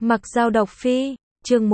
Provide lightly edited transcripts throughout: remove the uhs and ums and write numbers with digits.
Mặc Dao độc phi, chương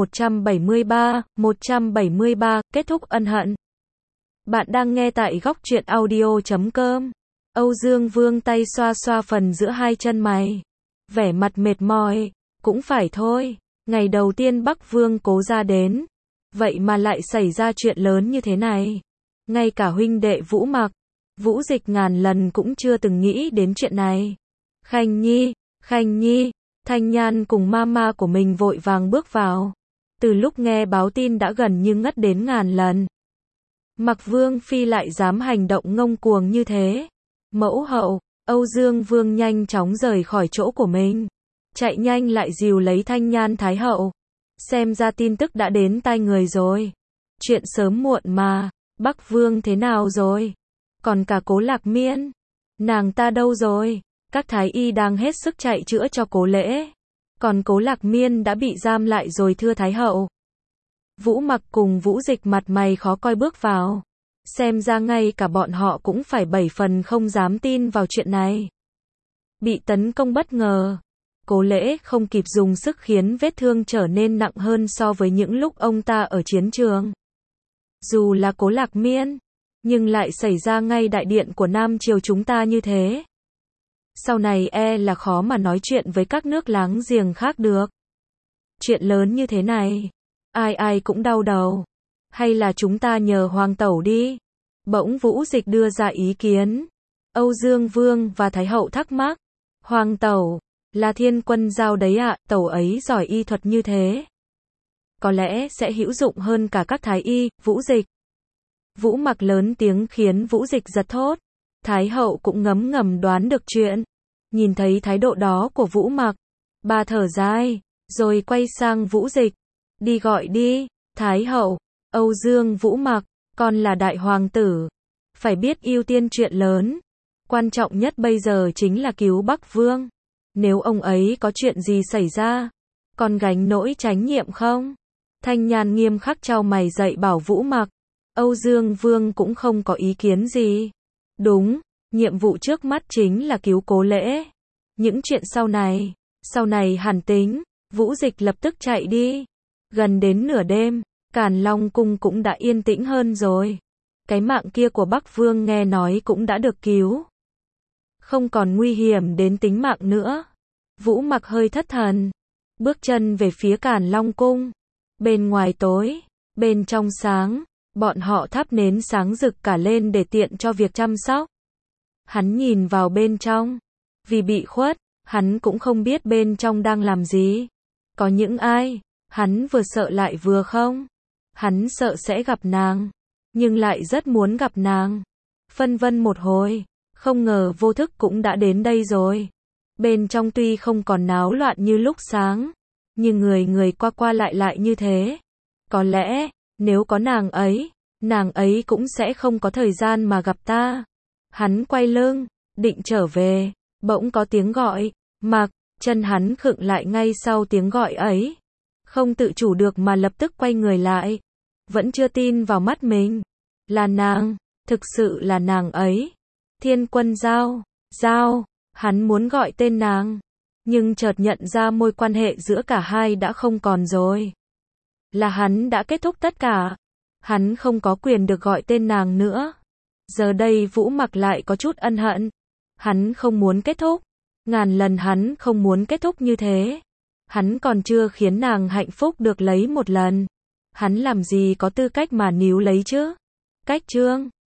173, kết thúc ân hận. Bạn đang nghe tại góc truyện audio.com. Âu Dương Vương tay xoa xoa phần giữa hai chân mày. Vẻ mặt mệt mỏi, cũng phải thôi, ngày đầu tiên Bắc Vương Cố gia đến. Vậy mà lại xảy ra chuyện lớn như thế này. Ngay cả huynh đệ Vũ Mặc, Vũ Dịch ngàn lần cũng chưa từng nghĩ đến chuyện này. Khanh Nhi, Thanh Nhan cùng mama của mình vội vàng bước vào. Từ lúc nghe báo tin đã gần như ngất đến ngàn lần. Mặc Vương Phi lại dám hành động ngông cuồng như thế. Mẫu hậu, Âu Dương Vương nhanh chóng rời khỏi chỗ của mình. Chạy nhanh lại dìu lấy Thanh Nhan Thái hậu. Xem ra tin tức đã đến tai người rồi. Chuyện sớm muộn mà, Bắc Vương thế nào rồi? Còn cả Cố Lạc Miên, nàng ta đâu rồi? Các thái y đang hết sức chạy chữa cho Cố Lễ. Còn Cố Lạc Miên đã bị giam lại rồi thưa Thái hậu. Vũ Mặc cùng Vũ Dịch mặt mày khó coi bước vào. Xem ra ngay cả bọn họ cũng phải 7 phần không dám tin vào chuyện này. Bị tấn công bất ngờ. Cố Lễ không kịp dùng sức khiến vết thương trở nên nặng hơn so với những lúc ông ta ở chiến trường. Dù là Cố Lạc Miên, nhưng lại xảy ra ngay đại điện của Nam Triều chúng ta như thế. Sau này là khó mà nói chuyện với các nước láng giềng khác được. Chuyện lớn như thế này, ai cũng đau đầu. Hay là chúng ta nhờ Hoàng tẩu đi? Bỗng Vũ Dịch đưa ra ý kiến. Âu Dương Vương và Thái hậu thắc mắc. Hoàng tẩu, là Thiên Quân Giao đấy ạ, tẩu ấy giỏi y thuật như thế. Có lẽ sẽ hữu dụng hơn cả các thái y, Vũ Dịch. Vũ Mặc lớn tiếng khiến Vũ Dịch giật thót. Thái hậu cũng ngấm ngầm đoán được chuyện. Nhìn thấy thái độ đó của Vũ Mặc, bà thở dài, rồi quay sang Vũ Dịch. Đi gọi đi, Thái hậu, Âu Dương Vũ Mặc, con là đại hoàng tử. Phải biết ưu tiên chuyện lớn. Quan trọng nhất bây giờ chính là cứu Bắc Vương. Nếu ông ấy có chuyện gì xảy ra, con gánh nỗi trách nhiệm không? Thanh Nhan nghiêm khắc chau mày dạy bảo Vũ Mặc. Âu Dương Vương cũng không có ý kiến gì. Đúng, nhiệm vụ trước mắt chính là cứu Cố Lễ. Những chuyện sau này hẳn tính. Vũ Dịch lập tức chạy đi. Gần đến nửa đêm, Càn Long Cung cũng đã yên tĩnh hơn rồi. Cái mạng kia của Bắc Vương nghe nói cũng đã được cứu. Không còn nguy hiểm đến tính mạng nữa. Vũ Mặc hơi thất thần. Bước chân về phía Càn Long Cung. Bên ngoài tối, bên trong sáng. Bọn họ thắp nến sáng rực cả lên để tiện cho việc chăm sóc. Hắn nhìn vào bên trong. Vì bị khuất, hắn cũng không biết bên trong đang làm gì. Có những ai, hắn vừa sợ lại vừa không. Hắn sợ sẽ gặp nàng, nhưng lại rất muốn gặp nàng. Phân vân một hồi, không ngờ vô thức cũng đã đến đây rồi. Bên trong tuy không còn náo loạn như lúc sáng, nhưng người qua qua lại như thế. Có lẽ, nếu có nàng ấy cũng sẽ không có thời gian mà gặp ta. Hắn quay lưng, định trở về, bỗng có tiếng gọi. Mặc, chân hắn khựng lại ngay sau tiếng gọi ấy. Không tự chủ được mà lập tức quay người lại. Vẫn chưa tin vào mắt mình. Là nàng, thực sự là nàng ấy. Thiên Quân Giao, hắn muốn gọi tên nàng. Nhưng chợt nhận ra mối quan hệ giữa cả hai đã không còn rồi. Là hắn đã kết thúc tất cả. Hắn không có quyền được gọi tên nàng nữa. Giờ đây Vũ Mặc lại có chút ân hận. Hắn không muốn kết thúc. Ngàn lần hắn không muốn kết thúc như thế. Hắn còn chưa khiến nàng hạnh phúc được lấy một lần. Hắn làm gì có tư cách mà níu lấy chứ? Cách chương